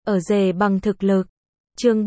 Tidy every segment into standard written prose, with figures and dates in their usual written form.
ở rể bằng thực lực. Chương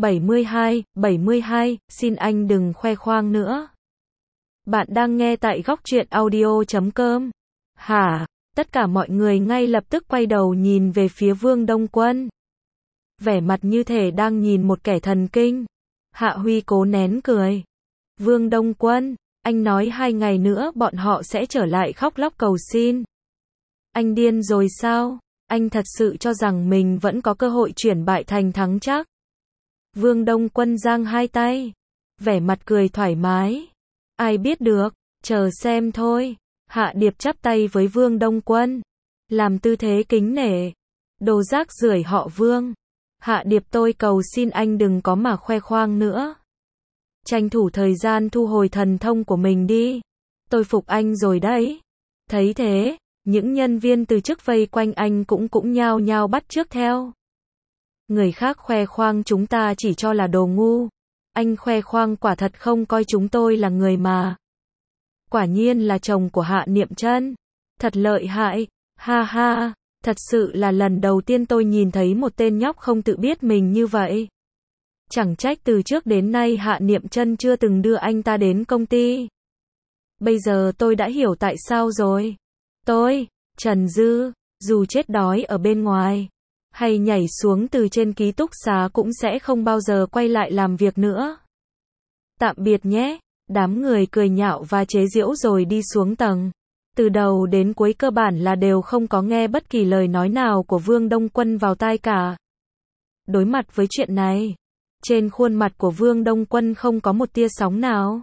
72, xin anh đừng khoe khoang nữa. Bạn đang nghe tại góc truyện audio.com. Hả? Tất cả mọi người ngay lập tức quay đầu nhìn về phía Vương Đông Quân. Vẻ mặt như thể đang nhìn một kẻ thần kinh. Hạ Huy cố nén cười. Vương Đông Quân, anh nói 2 ngày nữa bọn họ sẽ trở lại khóc lóc cầu xin. Anh điên rồi sao? Anh thật sự cho rằng mình vẫn có cơ hội chuyển bại thành thắng chắc? Vương Đông Quân giang hai tay, vẻ mặt cười thoải mái. Ai biết được, chờ xem thôi. Hạ Điệp chắp tay với Vương Đông Quân, làm tư thế kính nể. Đồ rác rưởi họ Vương. Hạ Điệp, tôi cầu xin anh đừng có mà khoe khoang nữa. Tranh thủ thời gian thu hồi thần thông của mình đi. Tôi phục anh rồi đấy. Thấy thế, những nhân viên từ chức vây quanh anh cũng nhao nhao bắt chước theo. Người khác khoe khoang chúng ta chỉ cho là đồ ngu. Anh khoe khoang quả thật không coi chúng tôi là người mà. Quả nhiên là chồng của Hạ Niệm Chân. Thật lợi hại, ha ha, thật sự là lần đầu tiên tôi nhìn thấy một tên nhóc không tự biết mình như vậy. Chẳng trách từ trước đến nay Hạ Niệm Chân chưa từng đưa anh ta đến công ty. Bây giờ tôi đã hiểu tại sao rồi. Tôi, Trần Dư, dù chết đói ở bên ngoài, hay nhảy xuống từ trên ký túc xá cũng sẽ không bao giờ quay lại làm việc nữa. Tạm biệt nhé. Đám người cười nhạo và chế giễu rồi đi xuống tầng. Từ đầu đến cuối cơ bản là đều không có nghe bất kỳ lời nói nào của Vương Đông Quân vào tai cả. Đối mặt với chuyện này, trên khuôn mặt của Vương Đông Quân không có một tia sóng nào.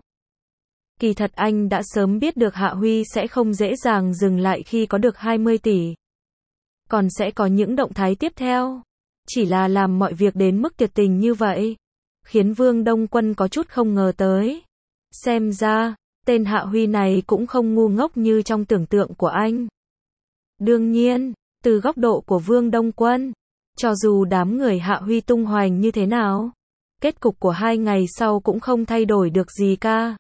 Kỳ thật anh đã sớm biết được Hạ Huy sẽ không dễ dàng dừng lại khi có được 20 tỷ. Còn sẽ có những động thái tiếp theo. Chỉ là làm mọi việc đến mức tuyệt tình như vậy, khiến Vương Đông Quân có chút không ngờ tới. Xem ra, tên Hạ Huy này cũng không ngu ngốc như trong tưởng tượng của anh. Đương nhiên, từ góc độ của Vương Đông Quân, cho dù đám người Hạ Huy tung hoành như thế nào, kết cục của 2 ngày sau cũng không thay đổi được gì cả.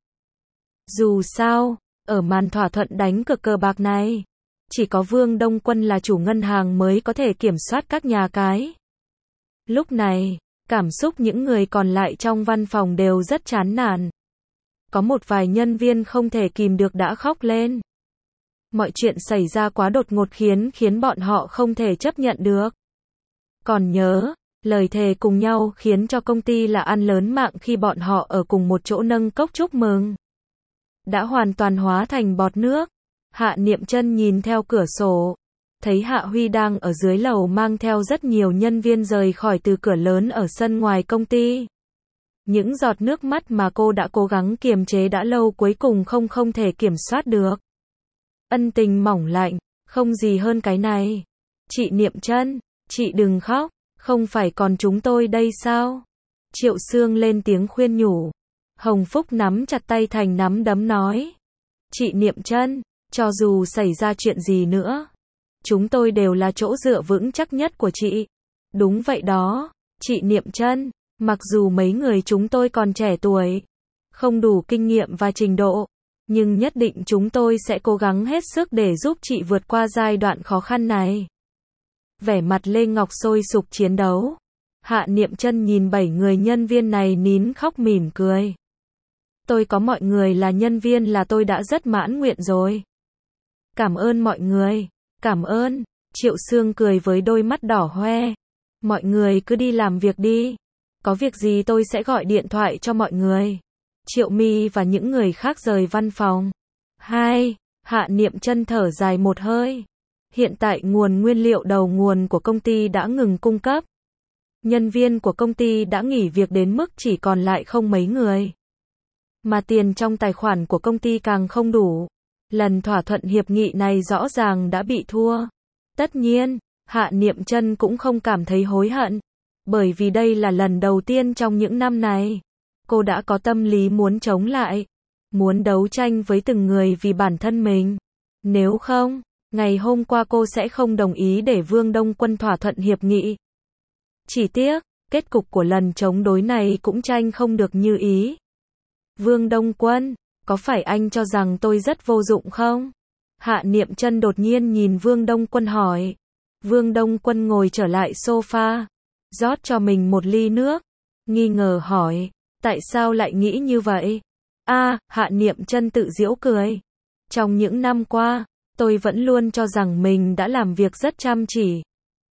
Dù sao, ở màn thỏa thuận đánh cược cờ bạc này, chỉ có Vương Đông Quân là chủ ngân hàng mới có thể kiểm soát các nhà cái. Lúc này, cảm xúc những người còn lại trong văn phòng đều rất chán nản. Có một vài nhân viên không thể kìm được đã khóc lên. Mọi chuyện xảy ra quá đột ngột khiến bọn họ không thể chấp nhận được. Còn nhớ, lời thề cùng nhau khiến cho công ty là ăn lớn mạng khi bọn họ ở cùng một chỗ nâng cốc chúc mừng. Đã hoàn toàn hóa thành bọt nước. Hạ Niệm Chân nhìn theo cửa sổ, thấy Hạ Huy đang ở dưới lầu mang theo rất nhiều nhân viên rời khỏi từ cửa lớn ở sân ngoài công ty. Những giọt nước mắt mà cô đã cố gắng kiềm chế đã lâu cuối cùng không thể kiểm soát được. Ân tình mỏng lạnh, không gì hơn cái này. Chị Niệm Chân, chị đừng khóc, không phải còn chúng tôi đây sao? Triệu Sương lên tiếng khuyên nhủ. Hồng Phúc nắm chặt tay thành nắm đấm nói. Chị Niệm Chân, cho dù xảy ra chuyện gì nữa, chúng tôi đều là chỗ dựa vững chắc nhất của chị. Đúng vậy đó, chị Niệm Chân. Mặc dù mấy người chúng tôi còn trẻ tuổi, không đủ kinh nghiệm và trình độ, nhưng nhất định chúng tôi sẽ cố gắng hết sức để giúp chị vượt qua giai đoạn khó khăn này. Vẻ mặt Lê Ngọc sôi sục chiến đấu. Hạ Niệm Chân nhìn 7 người nhân viên này nín khóc mỉm cười. Tôi có mọi người là nhân viên là tôi đã rất mãn nguyện rồi. Cảm ơn mọi người, cảm ơn. Triệu Sương cười với đôi mắt đỏ hoe. Mọi người cứ đi làm việc đi. Có việc gì tôi sẽ gọi điện thoại cho mọi người. Triệu My và những người khác rời văn phòng. Hạ Niệm Chân thở dài một hơi. Hiện tại nguồn nguyên liệu đầu nguồn của công ty đã ngừng cung cấp. Nhân viên của công ty đã nghỉ việc đến mức chỉ còn lại không mấy người. Mà tiền trong tài khoản của công ty càng không đủ. Lần thỏa thuận hiệp nghị này rõ ràng đã bị thua. Tất nhiên, Hạ Niệm Chân cũng không cảm thấy hối hận. Bởi vì đây là lần đầu tiên trong những năm này, cô đã có tâm lý muốn chống lại, muốn đấu tranh với từng người vì bản thân mình. Nếu không, ngày hôm qua cô sẽ không đồng ý để Vương Đông Quân thỏa thuận hiệp nghị. Chỉ tiếc, kết cục của lần chống đối này cũng tranh không được như ý. Vương Đông Quân, có phải anh cho rằng tôi rất vô dụng không? Hạ Niệm Chân đột nhiên nhìn Vương Đông Quân hỏi. Vương Đông Quân ngồi trở lại sofa. rót cho mình một ly nước, nghi ngờ hỏi, tại sao lại nghĩ như vậy? Hạ Niệm Chân tự giễu cười. Trong những năm qua, tôi vẫn luôn cho rằng mình đã làm việc rất chăm chỉ.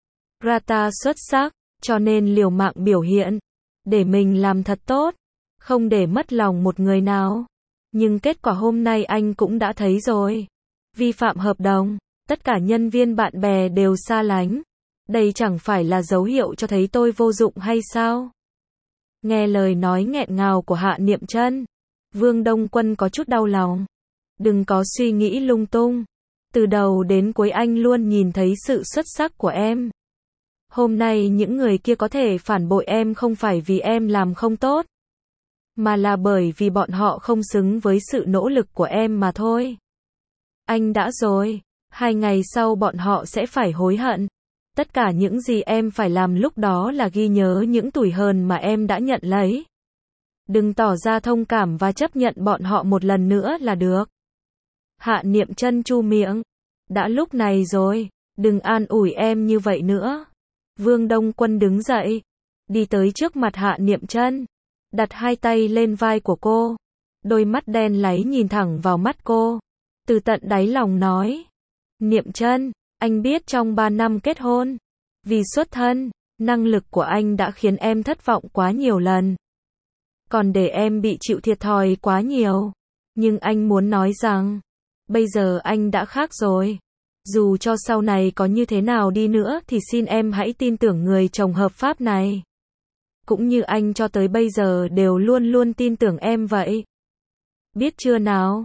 Rata xuất sắc, cho nên liều mạng biểu hiện, để mình làm thật tốt, không để mất lòng một người nào. Nhưng kết quả hôm nay anh cũng đã thấy rồi. Vi phạm hợp đồng, tất cả nhân viên bạn bè đều xa lánh. Đây chẳng phải là dấu hiệu cho thấy tôi vô dụng hay sao? Nghe lời nói nghẹn ngào của Hạ Niệm Chân, Vương Đông Quân có chút đau lòng. Đừng có suy nghĩ lung tung. Từ đầu đến cuối anh luôn nhìn thấy sự xuất sắc của em. Hôm nay những người kia có thể phản bội em không phải vì em làm không tốt, mà là bởi vì bọn họ không xứng với sự nỗ lực của em mà thôi. Anh đã rồi, 2 ngày sau bọn họ sẽ phải hối hận. Tất cả những gì em phải làm lúc đó là ghi nhớ những tủi hờn mà em đã nhận lấy. Đừng tỏ ra thông cảm và chấp nhận bọn họ một lần nữa là được. Hạ Niệm Chân chu miệng. Đã lúc này rồi, đừng an ủi em như vậy nữa. Vương Đông Quân đứng dậy, đi tới trước mặt Hạ Niệm Chân, đặt 2 tay lên vai của cô. Đôi mắt đen láy nhìn thẳng vào mắt cô, từ tận đáy lòng nói. Niệm Chân, anh biết trong 3 năm kết hôn, vì xuất thân, năng lực của anh đã khiến em thất vọng quá nhiều lần. Còn để em bị chịu thiệt thòi quá nhiều. Nhưng anh muốn nói rằng, bây giờ anh đã khác rồi. Dù cho sau này có như thế nào đi nữa thì xin em hãy tin tưởng người chồng hợp pháp này. Cũng như anh cho tới bây giờ đều luôn luôn tin tưởng em vậy. Biết chưa nào?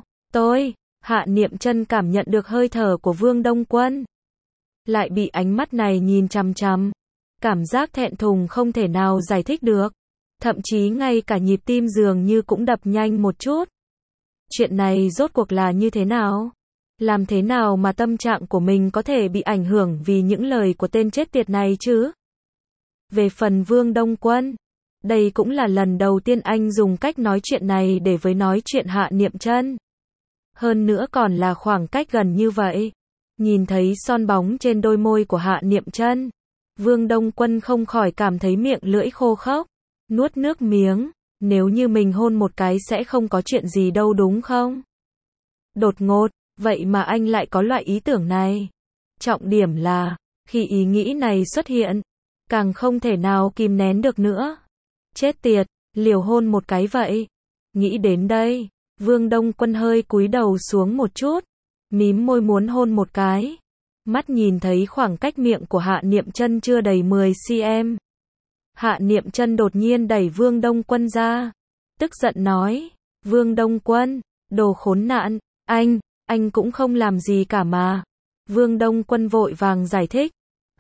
Hạ Niệm Chân cảm nhận được hơi thở của Vương Đông Quân. Lại bị ánh mắt này nhìn chằm chằm. Cảm giác thẹn thùng không thể nào giải thích được. Thậm chí ngay cả nhịp tim dường như cũng đập nhanh một chút. Chuyện này rốt cuộc là như thế nào? Làm thế nào mà tâm trạng của mình có thể bị ảnh hưởng vì những lời của tên chết tiệt này chứ? Về phần Vương Đông Quân, đây cũng là lần đầu tiên anh dùng cách nói chuyện này để với nói chuyện Hạ Niệm Chân. Hơn nữa còn là khoảng cách gần như vậy. Nhìn thấy son bóng trên đôi môi của Hạ Niệm Chân, Vương Đông Quân không khỏi cảm thấy miệng lưỡi khô khốc, nuốt nước miếng. Nếu như mình hôn một cái sẽ không có chuyện gì đâu đúng không? Đột ngột, vậy mà anh lại có loại ý tưởng này. Trọng điểm là, khi ý nghĩ này xuất hiện, càng không thể nào kìm nén được nữa. Chết tiệt, liều hôn một cái vậy. Nghĩ đến đây, Vương Đông Quân hơi cúi đầu xuống một chút, mím môi muốn hôn một cái. Mắt nhìn thấy khoảng cách miệng của Hạ Niệm Chân chưa đầy 10 cm. Hạ Niệm Chân đột nhiên đẩy Vương Đông Quân ra, tức giận nói, Vương Đông Quân, đồ khốn nạn, anh cũng không làm gì cả mà. Vương Đông Quân vội vàng giải thích,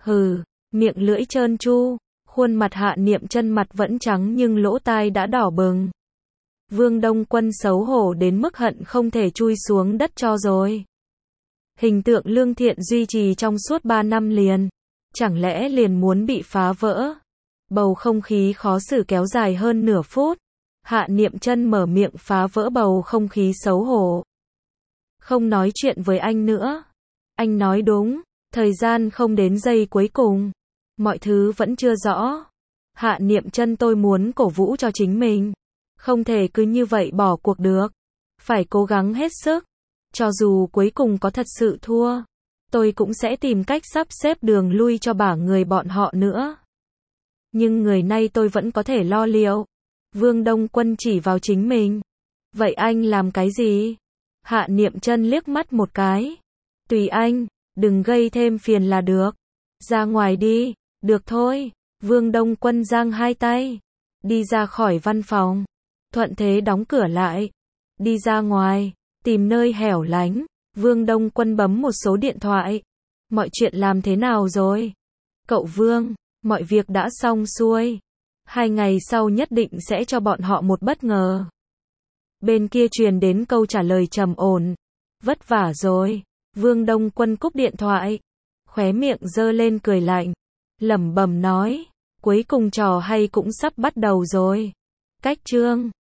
miệng lưỡi trơn tru, khuôn mặt Hạ Niệm Chân mặt vẫn trắng nhưng lỗ tai đã đỏ bừng. Vương Đông Quân xấu hổ đến mức hận không thể chui xuống đất cho rồi. Hình tượng lương thiện duy trì trong suốt 3 năm liền, chẳng lẽ liền muốn bị phá vỡ? Bầu không khí khó xử kéo dài hơn nửa phút. Hạ Niệm Chân mở miệng phá vỡ bầu không khí xấu hổ. Không nói chuyện với anh nữa. Anh nói đúng, thời gian không đến giây cuối cùng. Mọi thứ vẫn chưa rõ. Hạ Niệm Chân, tôi muốn cổ vũ cho chính mình. Không thể cứ như vậy bỏ cuộc được. Phải cố gắng hết sức. Cho dù cuối cùng có thật sự thua, tôi cũng sẽ tìm cách sắp xếp đường lui cho bả người bọn họ nữa. Nhưng người nay tôi vẫn có thể lo liệu. Vương Đông Quân chỉ vào chính mình. Vậy anh làm cái gì? Hạ Niệm Chân liếc mắt một cái. Tùy anh, đừng gây thêm phiền là được. Ra ngoài đi. Được thôi. Vương Đông Quân giang 2 tay, đi ra khỏi văn phòng. Thuận thế đóng cửa lại. Đi ra ngoài, tìm nơi hẻo lánh. Vương Đông Quân bấm một số điện thoại. Mọi chuyện làm thế nào rồi? Cậu Vương, mọi việc đã xong xuôi. 2 ngày sau nhất định sẽ cho bọn họ một bất ngờ. Bên kia truyền đến câu trả lời trầm ổn. Vất vả rồi. Vương Đông Quân cúp điện thoại, khóe miệng giơ lên cười lạnh, lẩm bẩm nói, cuối cùng trò hay cũng sắp bắt đầu rồi. Cách chương